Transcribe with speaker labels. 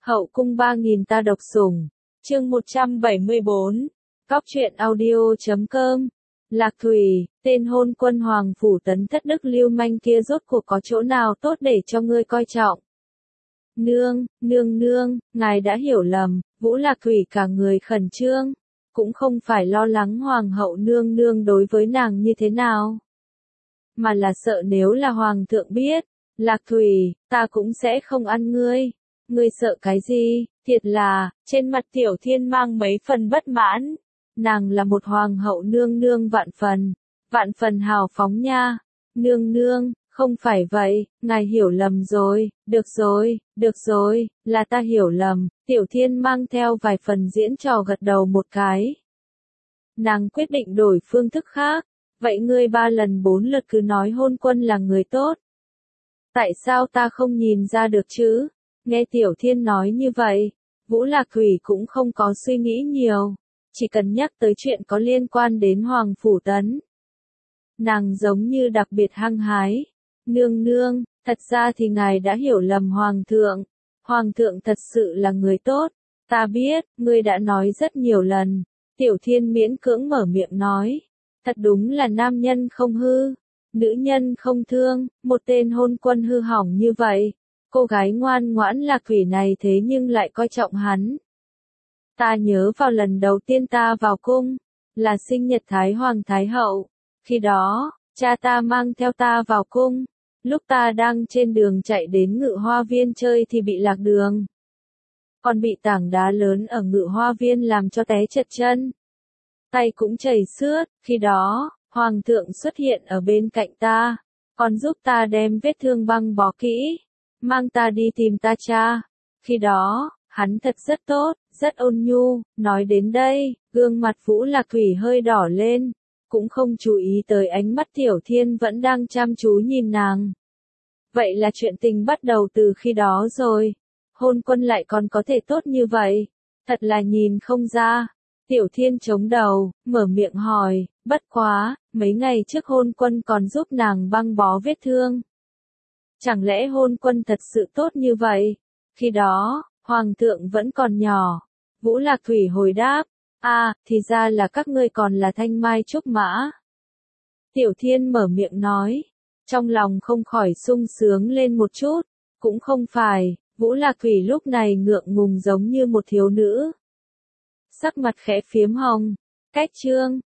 Speaker 1: Hậu cung 3000 ta độc sủng. Chương 174. Cóc truyện audio.com. Lạc Thủy, tên hôn quân Hoàng Phủ Tấn Thất Đức lưu manh kia rốt cuộc có chỗ nào tốt để cho ngươi coi trọng? Nương, ngài đã hiểu lầm. Vũ Lạc Thủy cả người khẩn trương, cũng không phải lo lắng Hoàng hậu nương đối với nàng như thế nào, mà là sợ nếu là Hoàng thượng biết, Lạc Thủy, ta cũng sẽ không ăn ngươi. Ngươi sợ cái gì? Thiệt là, trên mặt Tiểu Thiên mang mấy phần bất mãn. Nàng là một Hoàng hậu nương vạn phần hào phóng nha. Nương, không phải vậy, ngài hiểu lầm rồi. Được rồi, là ta hiểu lầm. Tiểu Thiên mang theo vài phần diễn trò gật đầu một cái. Nàng quyết định đổi phương thức khác. Vậy ngươi 3 lần 4 lượt cứ nói hôn quân là người tốt. Tại sao ta không nhìn ra được chứ? Nghe Tiểu Thiên nói như vậy, Vũ Lạc Thủy cũng không có suy nghĩ nhiều, chỉ cần nhắc tới chuyện có liên quan đến Hoàng Phủ Tấn. Nàng giống như đặc biệt hăng hái. Nương, thật ra thì ngài đã hiểu lầm Hoàng thượng. Hoàng thượng thật sự là người tốt. Ta biết, ngươi đã nói rất nhiều lần. Tiểu Thiên miễn cưỡng mở miệng nói. Thật đúng là nam nhân không hư, nữ nhân không thương, một tên hôn quân hư hỏng như vậy. Cô gái ngoan ngoãn Lạc Thủy này thế nhưng lại coi trọng hắn. Ta nhớ vào lần đầu tiên ta vào cung, là sinh nhật Thái Hoàng Thái Hậu. Khi đó, cha ta mang theo ta vào cung. Lúc ta đang trên đường chạy đến Ngự Hoa Viên chơi thì bị lạc đường. Còn bị tảng đá lớn ở Ngự Hoa Viên làm cho té trật chân. Tay cũng chảy xước. Khi đó, Hoàng thượng xuất hiện ở bên cạnh ta, còn giúp ta đem vết thương băng bó kỹ, mang ta đi tìm ta cha. Khi đó, hắn thật rất tốt, rất ôn nhu. Nói đến đây, gương mặt Vũ Lạc Thủy hơi đỏ lên, cũng không chú ý tới ánh mắt Tiểu Thiên vẫn đang chăm chú nhìn nàng. Vậy là chuyện tình bắt đầu từ khi đó rồi. Hôn quân lại còn có thể tốt như vậy, thật là nhìn không ra. Tiểu Thiên chống đầu, mở miệng hỏi, bất quá, mấy ngày trước hôn quân còn giúp nàng băng bó vết thương. Chẳng lẽ hôn quân thật sự tốt như vậy? Khi đó, Hoàng thượng vẫn còn nhỏ. Vũ Lạc Thủy hồi đáp, thì ra là các ngươi còn là thanh mai trúc mã. Tiểu Thiên mở miệng nói, trong lòng không khỏi sung sướng lên một chút. Cũng không phải, Vũ Lạc Thủy lúc này ngượng ngùng giống như một thiếu nữ. Sắc mặt khẽ phiếm hồng. Cách chương